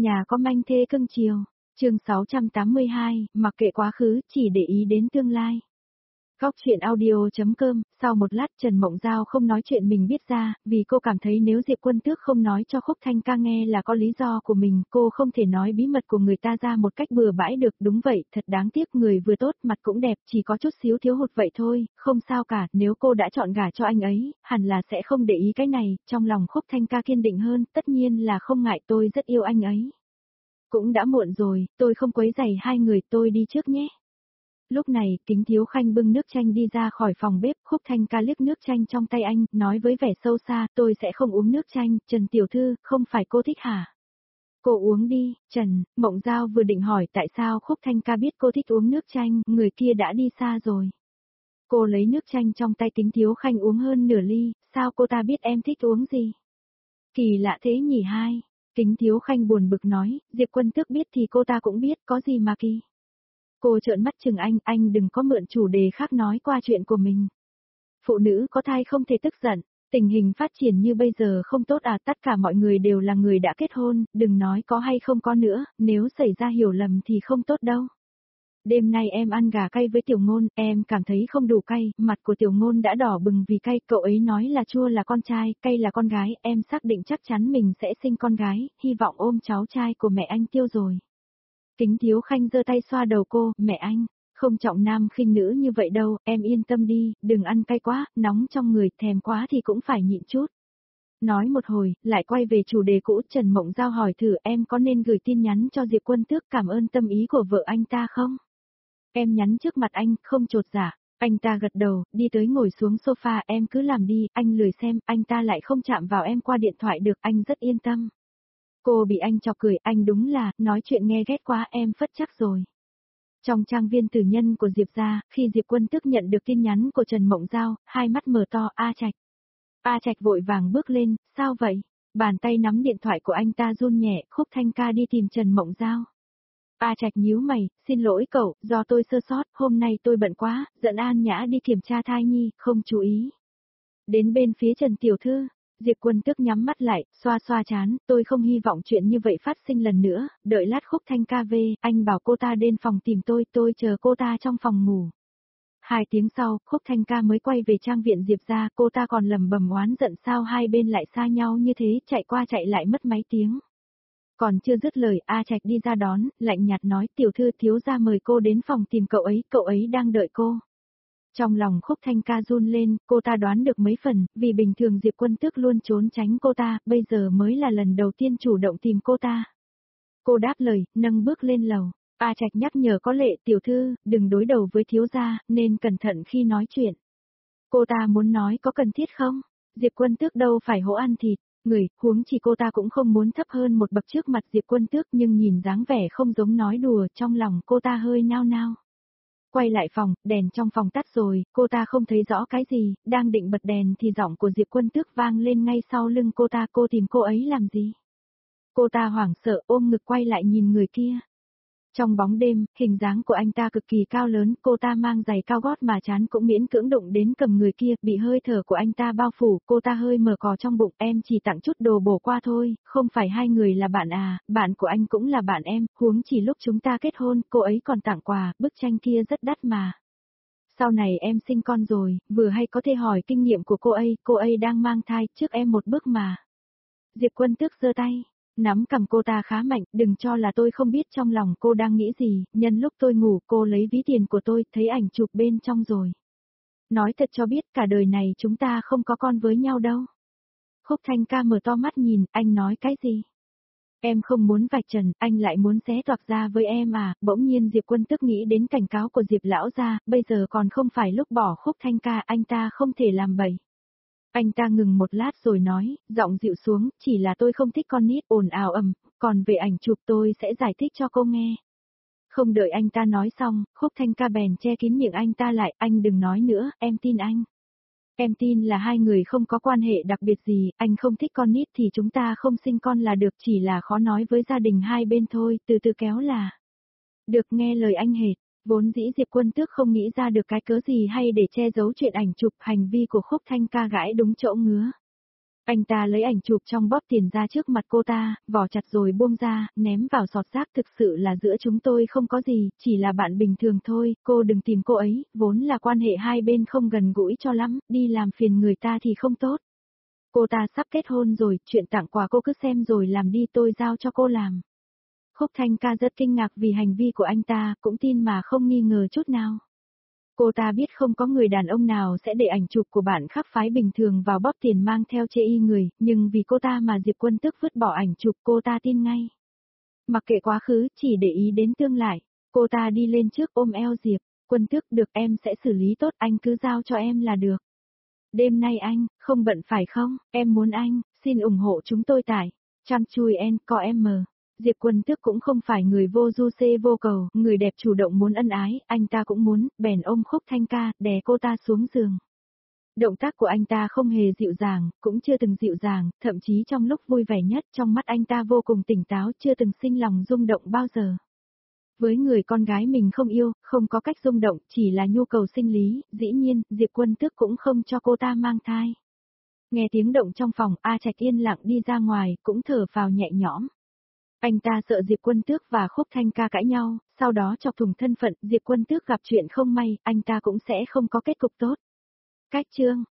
Nhà có manh thê cưng chiều. Chương 682, mặc kệ quá khứ, chỉ để ý đến tương lai. Góc chuyện audio.com, sau một lát Trần Mộng Giao không nói chuyện mình biết ra, vì cô cảm thấy nếu Diệp Quân Tước không nói cho Khúc Thanh Ca nghe là có lý do của mình, cô không thể nói bí mật của người ta ra một cách bừa bãi được. Đúng vậy, thật đáng tiếc, người vừa tốt, mặt cũng đẹp, chỉ có chút xíu thiếu hụt vậy thôi, không sao cả, nếu cô đã chọn gả cho anh ấy, hẳn là sẽ không để ý cái này. Trong lòng Khúc Thanh Ca kiên định hơn, tất nhiên là không ngại, tôi rất yêu anh ấy. Cũng đã muộn rồi, tôi không quấy rầy hai người, tôi đi trước nhé. Lúc này, Kính Thiếu Khanh bưng nước chanh đi ra khỏi phòng bếp, Khúc Thanh Ca liếc nước chanh trong tay anh, nói với vẻ sâu xa, tôi sẽ không uống nước chanh, Trần Tiểu Thư, không phải cô thích hả? Cô uống đi, Trần. Mộng Giao vừa định hỏi tại sao Khúc Thanh Ca biết cô thích uống nước chanh, người kia đã đi xa rồi. Cô lấy nước chanh trong tay Kính Thiếu Khanh uống hơn nửa ly, sao cô ta biết em thích uống gì? Kỳ lạ thế nhỉ hai. Kính Thiếu Khanh buồn bực nói, Diệp Quân Tước biết thì cô ta cũng biết, có gì mà kỳ. Cô trợn mắt chừng anh đừng có mượn chủ đề khác nói qua chuyện của mình. Phụ nữ có thai không thể tức giận, tình hình phát triển như bây giờ không tốt à, tất cả mọi người đều là người đã kết hôn, đừng nói có hay không có nữa, nếu xảy ra hiểu lầm thì không tốt đâu. Đêm nay em ăn gà cay với Tiểu Ngôn, em cảm thấy không đủ cay, mặt của Tiểu Ngôn đã đỏ bừng vì cay, cậu ấy nói là chua là con trai, cay là con gái, em xác định chắc chắn mình sẽ sinh con gái, hy vọng ôm cháu trai của mẹ anh Tiêu rồi. Kính Thiếu Khanh giơ tay xoa đầu cô, mẹ anh, không trọng nam khinh nữ như vậy đâu, em yên tâm đi, đừng ăn cay quá, nóng trong người, thèm quá thì cũng phải nhịn chút. Nói một hồi, lại quay về chủ đề cũ, Trần Mộng Giao hỏi thử em có nên gửi tin nhắn cho Diệp Quân Tước cảm ơn tâm ý của vợ anh ta không? Em nhắn trước mặt anh, không chột dạ. Anh ta gật đầu, đi tới ngồi xuống sofa, em cứ làm đi, anh lười xem, anh ta lại không chạm vào em qua điện thoại được, anh rất yên tâm. Cô bị anh chọc cười, anh đúng là, nói chuyện nghe ghét quá, em phất chắc rồi. Trong trang viên tử nhân của Diệp gia, khi Diệp Quân Tước nhận được tin nhắn của Trần Mộng Giao, hai mắt mở to, A Trạch. A Trạch vội vàng bước lên, sao vậy? Bàn tay nắm điện thoại của anh ta run nhẹ, Khúc Thanh Ca đi tìm Trần Mộng Giao. A Trạch nhíu mày, xin lỗi cậu, do tôi sơ sót, hôm nay tôi bận quá, dẫn An Nhã đi kiểm tra thai nhi, không chú ý. Đến bên phía Trần Tiểu Thư, Diệp Quân Tước nhắm mắt lại, xoa xoa trán, tôi không hy vọng chuyện như vậy phát sinh lần nữa, đợi lát Khúc Thanh Ca về, anh bảo cô ta đến phòng tìm tôi chờ cô ta trong phòng ngủ. 2 tiếng sau, Khúc Thanh Ca mới quay về trang viện Diệp gia, cô ta còn lầm bầm oán giận sao hai bên lại xa nhau như thế, chạy qua chạy lại mất mấy tiếng. Còn chưa dứt lời, A Trạch đi ra đón, lạnh nhạt nói, Tiểu Thư thiếu gia mời cô đến phòng tìm cậu ấy đang đợi cô. Trong lòng Khúc Thanh Ca run lên, cô ta đoán được mấy phần, vì bình thường Diệp Quân Tước luôn trốn tránh cô ta, bây giờ mới là lần đầu tiên chủ động tìm cô ta. Cô đáp lời, nâng bước lên lầu. A Trạch nhắc nhở có lệ, Tiểu Thư, đừng đối đầu với thiếu gia, nên cẩn thận khi nói chuyện. Cô ta muốn nói có cần thiết không? Diệp Quân Tước đâu phải hổ ăn thịt. Người, huống chỉ cô ta cũng không muốn thấp hơn một bậc trước mặt Diệp Quân Tước, nhưng nhìn dáng vẻ không giống nói đùa, trong lòng cô ta hơi nao nao. Quay lại phòng, đèn trong phòng tắt rồi, cô ta không thấy rõ cái gì, đang định bật đèn thì giọng của Diệp Quân Tước vang lên ngay sau lưng cô ta, cô tìm cô ấy làm gì? Cô ta hoảng sợ ôm ngực quay lại nhìn người kia. Trong bóng đêm, hình dáng của anh ta cực kỳ cao lớn, cô ta mang giày cao gót mà trán cũng miễn cưỡng đụng đến cầm người kia, bị hơi thở của anh ta bao phủ, cô ta hơi mở cò trong bụng, em chỉ tặng chút đồ bổ qua thôi, không phải hai người là bạn à, bạn của anh cũng là bạn em, huống chỉ lúc chúng ta kết hôn, cô ấy còn tặng quà, bức tranh kia rất đắt mà. Sau này em sinh con rồi, vừa hay có thể hỏi kinh nghiệm của cô ấy đang mang thai, trước em một bước mà. Diệp Quân Tước giơ tay. Nắm cầm cô ta khá mạnh, đừng cho là tôi không biết trong lòng cô đang nghĩ gì, nhân lúc tôi ngủ cô lấy ví tiền của tôi, thấy ảnh chụp bên trong rồi. Nói thật cho biết cả đời này chúng ta không có con với nhau đâu. Khúc Thanh Ca mở to mắt nhìn, anh nói cái gì? Em không muốn vạch trần, anh lại muốn xé toạc ra với em à, bỗng nhiên Diệp Quân Tước nghĩ đến cảnh cáo của Diệp lão gia, bây giờ còn không phải lúc bỏ Khúc Thanh Ca, anh ta không thể làm bậy. Anh ta ngừng một lát rồi nói, giọng dịu xuống, chỉ là tôi không thích con nít ồn ào ầm, còn về ảnh chụp tôi sẽ giải thích cho cô nghe. Không đợi anh ta nói xong, Khúc Thanh Ca bèn che kín miệng anh ta lại, anh đừng nói nữa, em tin anh. Em tin là hai người không có quan hệ đặc biệt gì, anh không thích con nít thì chúng ta không sinh con là được, chỉ là khó nói với gia đình hai bên thôi, từ từ kéo là. Được, nghe lời anh hệt. Vốn dĩ Diệp Quân Tước không nghĩ ra được cái cớ gì hay để che giấu chuyện ảnh chụp, hành vi của Khúc Thanh Ca gãi đúng chỗ ngứa. Anh ta lấy ảnh chụp trong bóp tiền ra trước mặt cô ta, vỏ chặt rồi buông ra, ném vào sọt rác. Thực sự là giữa chúng tôi không có gì, chỉ là bạn bình thường thôi, cô đừng tìm cô ấy, vốn là quan hệ hai bên không gần gũi cho lắm, đi làm phiền người ta thì không tốt. Cô ta sắp kết hôn rồi, chuyện tặng quà cô cứ xem rồi làm đi, tôi giao cho cô làm. Khúc Thanh Ca rất kinh ngạc vì hành vi của anh ta, cũng tin mà không nghi ngờ chút nào. Cô ta biết không có người đàn ông nào sẽ để ảnh chụp của bạn khác phái bình thường vào bóp tiền mang theo chê y người, nhưng vì cô ta mà Diệp Quân Tước vứt bỏ ảnh chụp, cô ta tin ngay. Mặc kệ quá khứ, chỉ để ý đến tương lai. Cô ta đi lên trước ôm eo Diệp, Quân Tước, được, em sẽ xử lý tốt, anh cứ giao cho em là được. Đêm nay anh, không bận phải không, em muốn anh, xin ủng hộ chúng tôi tại Chăm Chui En Co M. Diệp Quân Tước cũng không phải người vô du xê vô cầu, người đẹp chủ động muốn ân ái, anh ta cũng muốn, bèn ôm Khúc Thanh Ca, đè cô ta xuống giường. Động tác của anh ta không hề dịu dàng, cũng chưa từng dịu dàng, thậm chí trong lúc vui vẻ nhất trong mắt anh ta vô cùng tỉnh táo, chưa từng sinh lòng rung động bao giờ. Với người con gái mình không yêu, không có cách rung động, chỉ là nhu cầu sinh lý, dĩ nhiên, Diệp Quân Tước cũng không cho cô ta mang thai. Nghe tiếng động trong phòng, A Trạch yên lặng đi ra ngoài, cũng thở phào nhẹ nhõm. Anh ta sợ Diệp Quân Tước và Khúc Thanh Ca cãi nhau, sau đó chọc thủng thân phận, Diệp Quân Tước gặp chuyện không may, anh ta cũng sẽ không có kết cục tốt. Cách chương